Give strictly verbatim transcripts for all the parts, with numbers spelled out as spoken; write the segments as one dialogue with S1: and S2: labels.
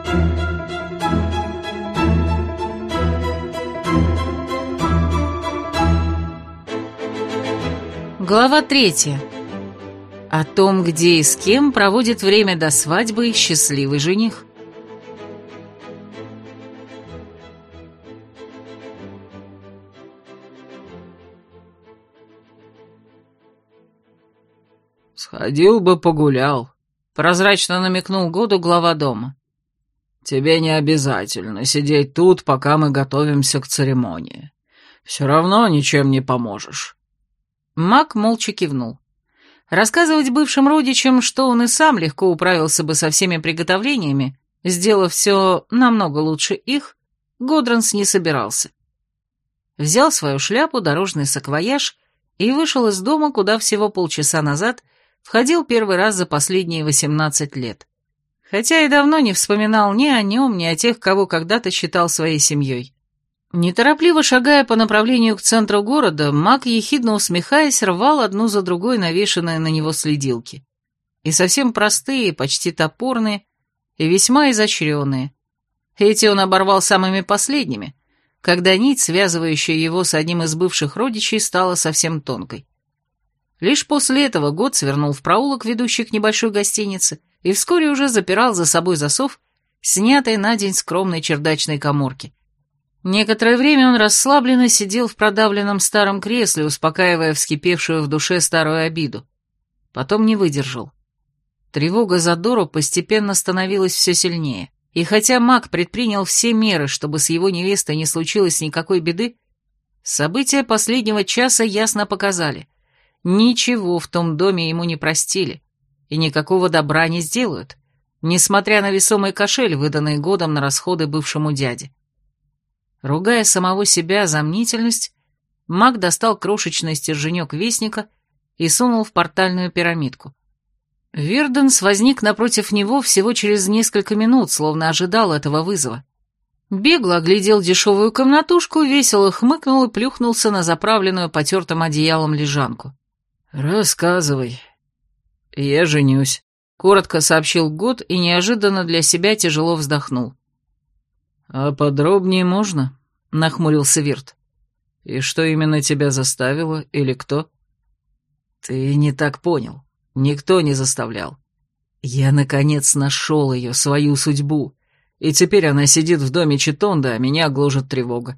S1: Глава третья. О том, где и с кем проводит время до свадьбы счастливый жених.
S2: «Сходил бы погулял»,
S1: — прозрачно намекнул Году глава дома.
S2: «Тебе не обязательно сидеть тут, пока мы готовимся к церемонии. Все равно ничем не поможешь».
S1: Маг молча кивнул. Рассказывать бывшим родичам, что он и сам легко управился бы со всеми приготовлениями, сделав все намного лучше их, Годранс не собирался. Взял свою шляпу, дорожный саквояж и вышел из дома, куда всего полчаса назад входил первый раз за последние восемнадцать лет. Хотя и давно не вспоминал ни о нем, ни о тех, кого когда-то считал своей семьей. Неторопливо шагая по направлению к центру города, маг, ехидно усмехаясь, рвал одну за другой навешанные на него следилки. И совсем простые, почти топорные, и весьма изощренные. Эти он оборвал самыми последними, когда нить, связывающая его с одним из бывших родичей, стала совсем тонкой. Лишь после этого Год свернул в проулок, ведущий к небольшой гостинице, и вскоре уже запирал за собой засов, снятый на день скромной чердачной каморки. Некоторое время он расслабленно сидел в продавленном старом кресле, успокаивая вскипевшую в душе старую обиду. Потом не выдержал. Тревога за Дору постепенно становилась все сильнее, и хотя маг предпринял все меры, чтобы с его невестой не случилось никакой беды, события последнего часа ясно показали — ничего в том доме ему не простили, и никакого добра не сделают, несмотря на весомый кошель, выданный Годом на расходы бывшему дяде. Ругая самого себя за мнительность, маг достал крошечный стерженек вестника и сунул в портальную пирамидку. Вирденс возник напротив него всего через несколько минут, словно ожидал этого вызова. Бегло оглядел дешевую комнатушку, весело хмыкнул и плюхнулся на заправленную потертым одеялом лежанку.
S2: «Рассказывай». «Я женюсь», — коротко сообщил Год и неожиданно для себя тяжело вздохнул. «А подробнее можно?» — нахмурился Вирт. «И что именно тебя заставило, или кто?» «Ты не так понял. Никто не заставлял. Я, наконец, нашел ее, свою судьбу, и теперь она сидит в доме Читонда, а меня гложет тревога».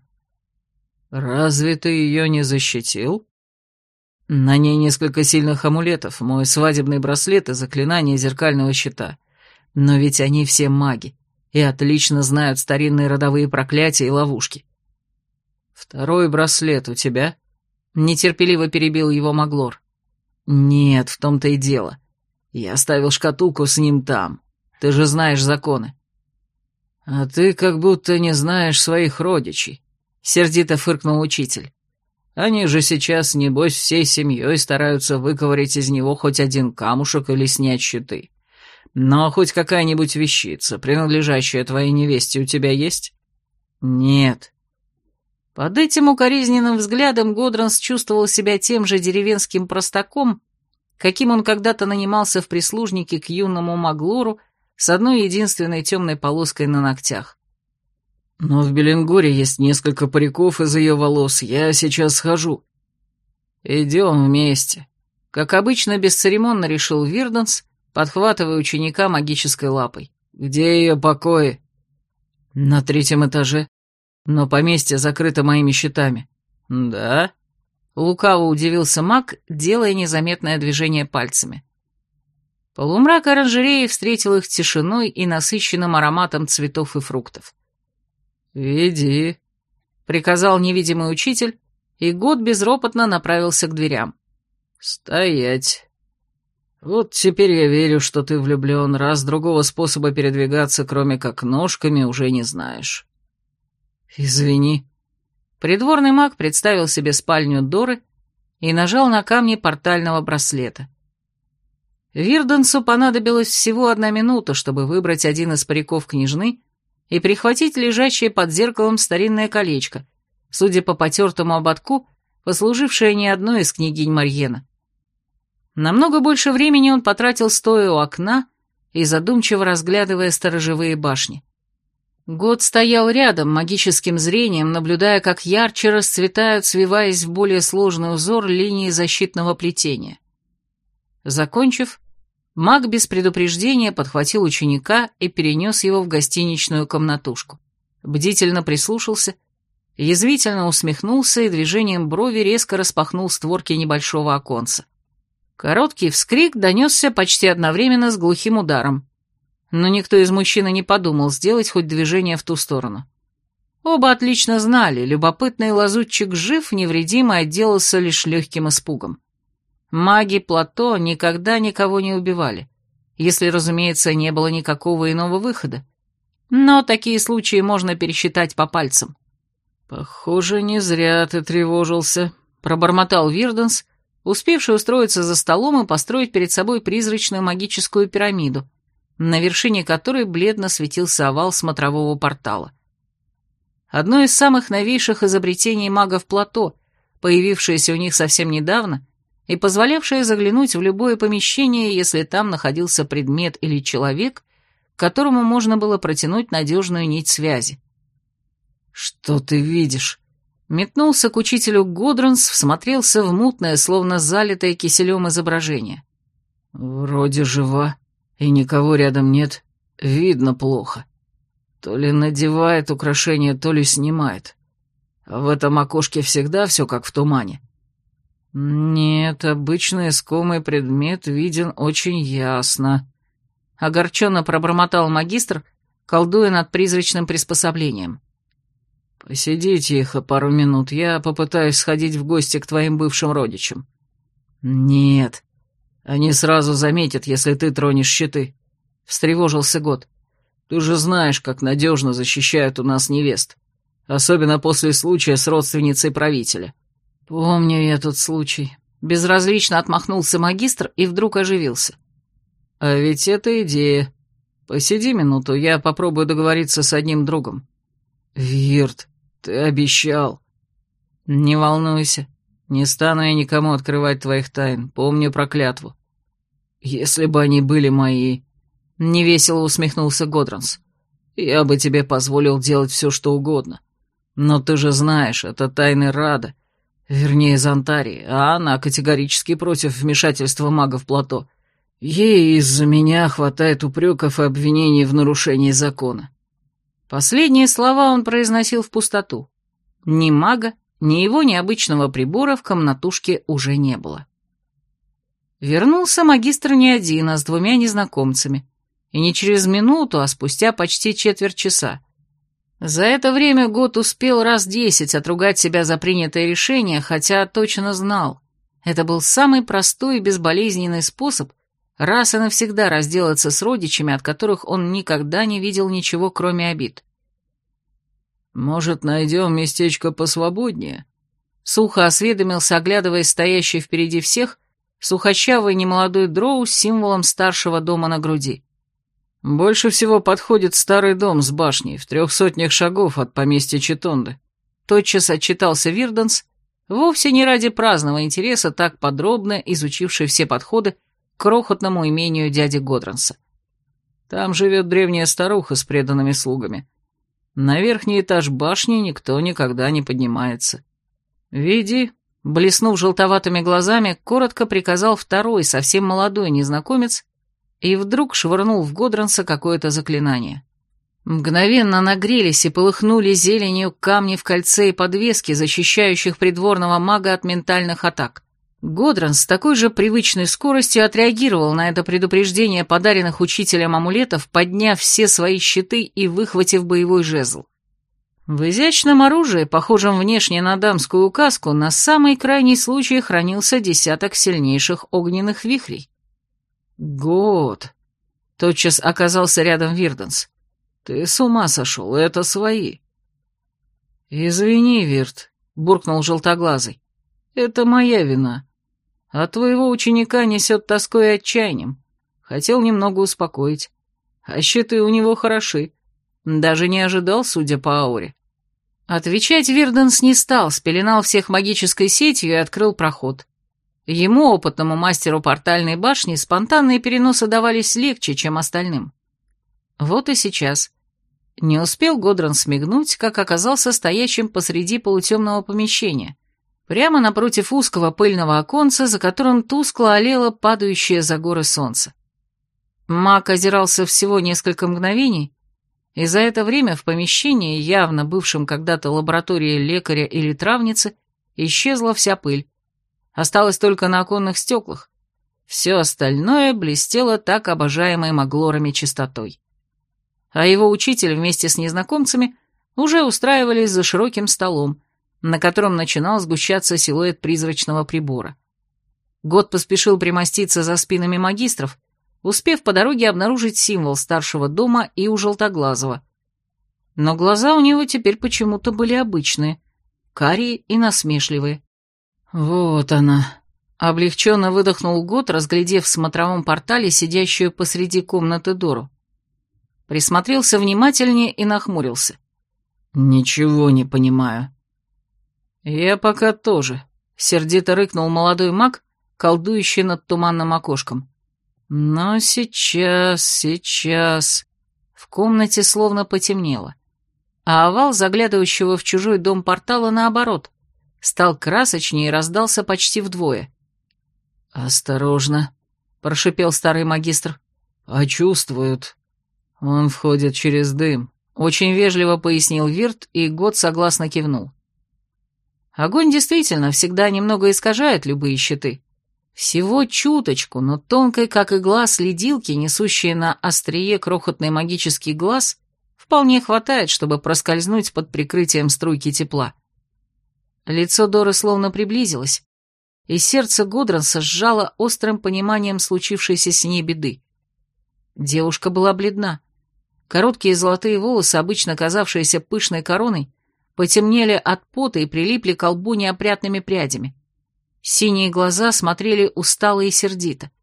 S2: «Разве ты ее не защитил?» «На ней несколько сильных амулетов, мой свадебный браслет и заклинание зеркального щита. Но ведь они все маги и отлично знают старинные родовые проклятия и ловушки». «Второй браслет у тебя?» — нетерпеливо перебил его Маглор. «Нет, в том-то и дело. Я оставил шкатулку с ним там. Ты же знаешь законы». «А ты как будто не знаешь своих родичей», — сердито фыркнул учитель. «Они же сейчас, небось, всей семьей стараются выковырять из него хоть один камушек или снять щиты. Но хоть какая-нибудь вещица, принадлежащая твоей невесте, у тебя есть?» «Нет». Под этим укоризненным взглядом Годранс чувствовал себя тем же деревенским простаком, каким он когда-то нанимался в прислужнике к юному Маглору с одной единственной темной полоской на ногтях. «Но в Беленгоре есть несколько париков из ее волос, я сейчас схожу». «Идем вместе», — как обычно бесцеремонно решил Вирденс, подхватывая ученика магической лапой. «Где ее покои?» «На третьем этаже, но поместье закрыто моими щитами». «Да?» — лукаво удивился маг, делая незаметное движение пальцами. Полумрак оранжереи встретил их тишиной и насыщенным ароматом цветов и фруктов. «Веди», — приказал невидимый учитель, и Год безропотно направился к дверям. «Стоять. Вот теперь я верю, что ты влюблен, раз другого способа передвигаться, кроме как ножками, уже не знаешь». «Извини». Придворный маг представил себе спальню Доры и нажал на камни портального браслета. Вирденсу понадобилось всего одна минута, чтобы выбрать один из париков княжны и прихватить лежащее под зеркалом старинное колечко, судя по потертому ободку, послужившее не одной из княгинь Марьена. Намного больше времени он потратил стоя у окна и задумчиво разглядывая сторожевые башни.
S1: Год стоял рядом, магическим зрением, наблюдая, как ярче расцветают, свиваясь в более сложный узор линии защитного плетения. Закончив, маг без предупреждения подхватил ученика и перенес его в гостиничную комнатушку. Бдительно прислушался, язвительно усмехнулся и движением брови резко распахнул створки небольшого оконца. Короткий вскрик донесся почти одновременно с глухим ударом, но никто из мужчин и не подумал сделать хоть движение в ту сторону. Оба отлично знали, любопытный лазутчик жив, невредим и отделался лишь легким испугом. Маги Плато никогда никого не убивали, если, разумеется, не было никакого иного выхода. Но такие случаи можно пересчитать по пальцам.
S2: «Похоже, не зря ты тревожился»,
S1: — пробормотал Вирденс, успевший устроиться за столом и построить перед собой призрачную магическую пирамиду, на вершине которой бледно светился овал смотрового портала. Одно из самых новейших изобретений магов Плато, появившееся у них совсем недавно и позволявшее заглянуть в любое помещение, если там находился предмет или человек, к которому можно было протянуть надежную нить связи.
S2: «Что ты видишь?»
S1: Метнулся к учителю Годранс, всмотрелся в мутное, словно залитое киселем изображение.
S2: «Вроде жива, и никого рядом нет. Видно плохо. То ли надевает украшение, то ли снимает. А в этом окошке всегда все как в тумане». «Нет, обычный искомый предмет виден очень ясно», — огорченно пробормотал магистр, колдуя над призрачным приспособлением. «Посиди тихо пару минут, я попытаюсь сходить в гости к твоим бывшим родичам». «Нет, они сразу заметят, если ты тронешь щиты», — встревожился Год. «Ты же знаешь, как надежно защищают у нас невест, особенно после случая с родственницей правителя». «Помню я тот случай», — безразлично отмахнулся магистр и вдруг оживился. «А ведь это идея. Посиди минуту, я попробую договориться с одним другом». «Вирт, ты обещал». «Не волнуйся, не стану я никому открывать твоих тайн, помню про клятву». «Если бы они были мои», — невесело усмехнулся Годранс, — «я бы тебе позволил делать все, что угодно. Но ты же знаешь, это тайны Рада, вернее Зонтарии, а она категорически против вмешательства магов Плато. Ей из-за меня хватает упреков и обвинений в нарушении закона». Последние слова он произносил в пустоту. Ни мага, ни его необычного прибора в комнатушке уже не было. Вернулся магистр не один, а с двумя незнакомцами. И не через минуту, а спустя почти четверть часа. За это время Год успел раз десять отругать себя за принятое решение, хотя точно знал. Это был самый простой и безболезненный способ раз и навсегда разделаться с родичами, от которых он никогда не видел ничего, кроме обид. «Может, найдем местечко посвободнее?» Сухо осведомился, оглядывая стоящий впереди всех сухощавый немолодой дроу с символом старшего дома на груди. «Больше всего подходит старый дом с башней в трех сотнях шагов от поместья Четонды». Тотчас отчитался Вирденс, вовсе не ради праздного интереса, так подробно изучивший все подходы к крохотному имению дяди Годранса. «Там живет древняя старуха с преданными слугами. На верхний этаж башни никто никогда не поднимается. Веди», — блеснув желтоватыми глазами, коротко приказал второй, совсем молодой незнакомец, и вдруг швырнул в Годранса какое-то заклинание. Мгновенно нагрелись и полыхнули зеленью камни в кольце и подвески, защищающих придворного мага от ментальных атак. Годранс с такой же привычной скоростью отреагировал на это предупреждение подаренных учителем амулетов, подняв все свои щиты и выхватив боевой жезл. В изящном оружии, похожем внешне на дамскую указку, на самый крайний случай хранился десяток сильнейших огненных вихрей. «Год!» — тотчас оказался рядом Вирденс. «Ты с ума сошел, это свои». «Извини, Вирт», — буркнул желтоглазый. «Это моя вина. А твоего ученика несет тоской и отчаянием. Хотел немного успокоить. А щиты у него хороши. Даже не ожидал, судя по ауре». Отвечать Вирденс не стал, спеленал всех магической сетью и открыл проход. Ему, опытному мастеру портальной башни, спонтанные переносы давались легче, чем остальным. Вот и сейчас.
S1: Не успел Годран смигнуть, как оказался стоящим посреди полутемного помещения, прямо напротив узкого пыльного оконца, за которым тускло олело падающее за горы солнце. Маг озирался всего несколько мгновений, и за это время в помещении, явно бывшем когда-то лабораторией лекаря или травницы, исчезла вся пыль. Осталось только на оконных стеклах. Все остальное блестело так обожаемой маглорами чистотой. А его учитель вместе с незнакомцами уже устраивались за широким столом, на котором начинал сгущаться силуэт призрачного прибора. Год поспешил примоститься за спинами магистров, успев по дороге обнаружить символ старшего дома и у Желтоглазого. Но глаза у него теперь почему-то были обычные, карие и насмешливые. «Вот она», — облегченно выдохнул Год, разглядев в смотровом портале сидящую посреди комнаты Дору. Присмотрелся внимательнее и нахмурился. «Ничего не понимаю». «Я пока тоже», — сердито рыкнул молодой маг, колдующий над туманным окошком. «Но сейчас, сейчас...» В комнате словно потемнело, а овал заглядывающего в чужой дом портала, наоборот, стал красочнее и раздался почти вдвое. «Осторожно», — прошипел старый магистр. «Почувствуют. Он входит через дым», — очень вежливо пояснил Вирт, и Год согласно кивнул. Огонь действительно всегда немного искажает любые щиты. Всего чуточку, но тонкой, как игла, следилки, несущие на острие крохотный магический глаз, вполне хватает, чтобы проскользнуть под прикрытием струйки тепла. Лицо Доры словно приблизилось, и сердце Гудранса сжало острым пониманием случившейся с ней беды. Девушка была бледна. Короткие золотые волосы, обычно казавшиеся пышной короной, потемнели от пота и прилипли к лбу неопрятными прядями. Синие глаза смотрели устало и сердито.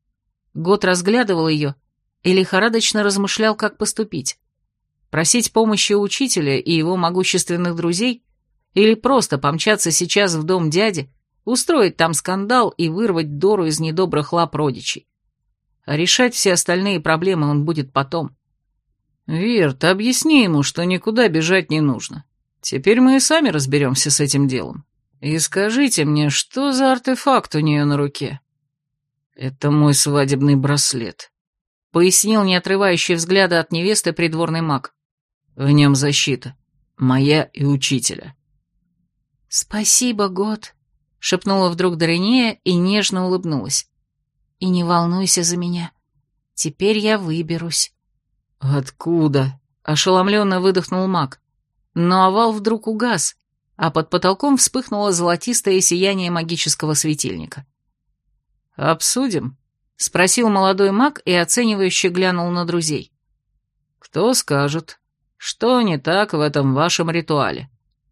S1: Год разглядывал ее и лихорадочно размышлял, как поступить. Просить помощи у учителя и его могущественных друзей или просто помчаться сейчас в дом дяди, устроить там скандал и вырвать Дору из недобрых лап родичей. А решать все остальные проблемы он будет потом. «Вирт, объясни ему, что никуда бежать не нужно. Теперь мы и сами разберемся с этим делом. И скажите мне, что за артефакт у нее на руке?» «Это мой свадебный браслет», — пояснил не отрывающий взгляда от невесты придворный маг. «В нем защита. Моя и учителя». «Спасибо, Год», — шепнула вдруг Доринея и нежно улыбнулась. «И не волнуйся за меня. Теперь я выберусь». «Откуда?» — ошеломленно выдохнул маг. Но овал вдруг угас, а под потолком вспыхнуло золотистое сияние магического светильника. «Обсудим?» — спросил молодой маг и оценивающе глянул на друзей. «Кто скажет, что не так в этом вашем ритуале?»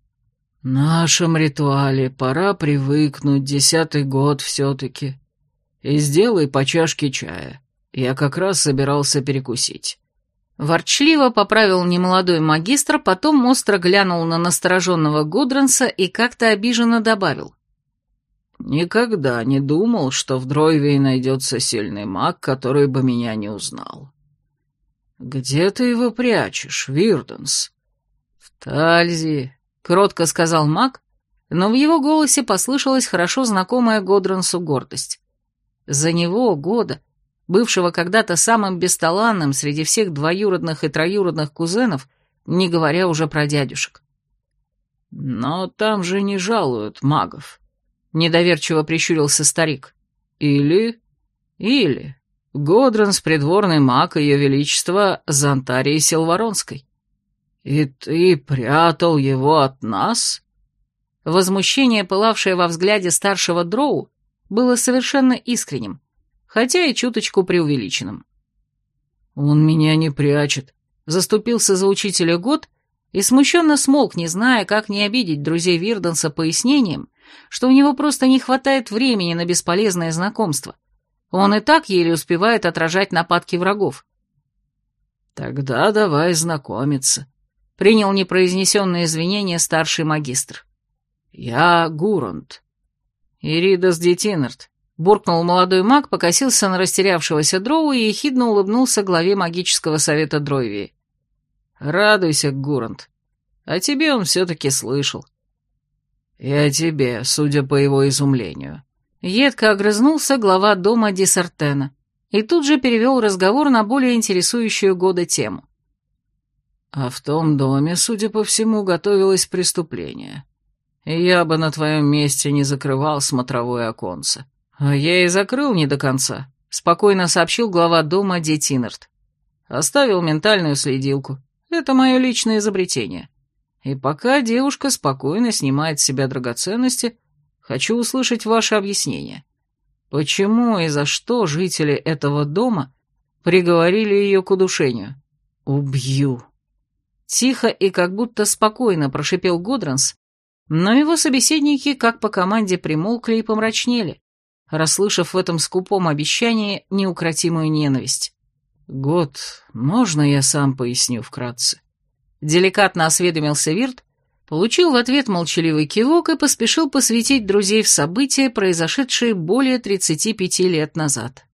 S1: «Нашем ритуале пора привыкнуть, десятый год все-таки. И сделай по чашке чая. Я как раз собирался перекусить». Ворчливо поправил немолодой магистр, потом остро глянул на настороженного Гудранса и как-то обиженно добавил. «Никогда не думал, что в Дройвии найдется сильный маг, который бы меня не узнал. Где ты его прячешь, Вирденс?» «В Тальзии», — кротко сказал маг, но в его голосе послышалась хорошо знакомая Годрансу гордость. За него, Года, бывшего когда-то самым бесталанным среди всех двоюродных и троюродных кузенов, не говоря уже про дядюшек. «Но там же не жалуют магов», — недоверчиво прищурился старик. «Или... или... Годранс, придворный маг Ее Величества Зонтарии Силваронской. И ты прятал его от нас?» Возмущение, пылавшее во взгляде старшего дроу, было совершенно искренним, хотя и чуточку преувеличенным. «Он меня не прячет», — заступился за учителя Год и смущенно смолк, не зная, как не обидеть друзей Вирденса пояснением, что у него просто не хватает времени на бесполезное знакомство. Он и так еле успевает отражать нападки врагов. «Тогда давай знакомиться», — принял непроизнесенные извинения старший магистр. «Я Гурант». «Иридас Детинард», — буркнул молодой маг, покосился на растерявшегося дроу и ехидно улыбнулся главе магического совета Дройвии.
S2: Радуйся, Гурант. О тебе он все-таки слышал. И о тебе, судя по его изумлению.
S1: Едко огрызнулся глава дома Дисартена и тут же перевел разговор на более интересующую Года тему.
S2: А в том доме, судя по всему, готовилось преступление. И я бы на твоем месте не закрывал смотровое оконце.
S1: А я и закрыл не до конца, спокойно сообщил глава дома Детинард. Оставил ментальную следилку. Это мое личное изобретение. И пока девушка спокойно снимает с себя драгоценности, хочу услышать ваше объяснение. Почему и за что жители этого дома приговорили ее к удушению? Убью. Тихо и как будто спокойно прошипел Гудранс, но его собеседники, как по команде, примолкли и помрачнели, расслышав в этом скупом обещании неукротимую ненависть.
S2: «Год, можно я сам поясню вкратце?»
S1: Деликатно осведомился Вирт, получил в ответ молчаливый кивок и поспешил посвятить друзей в события, произошедшие более тридцати пяти лет назад.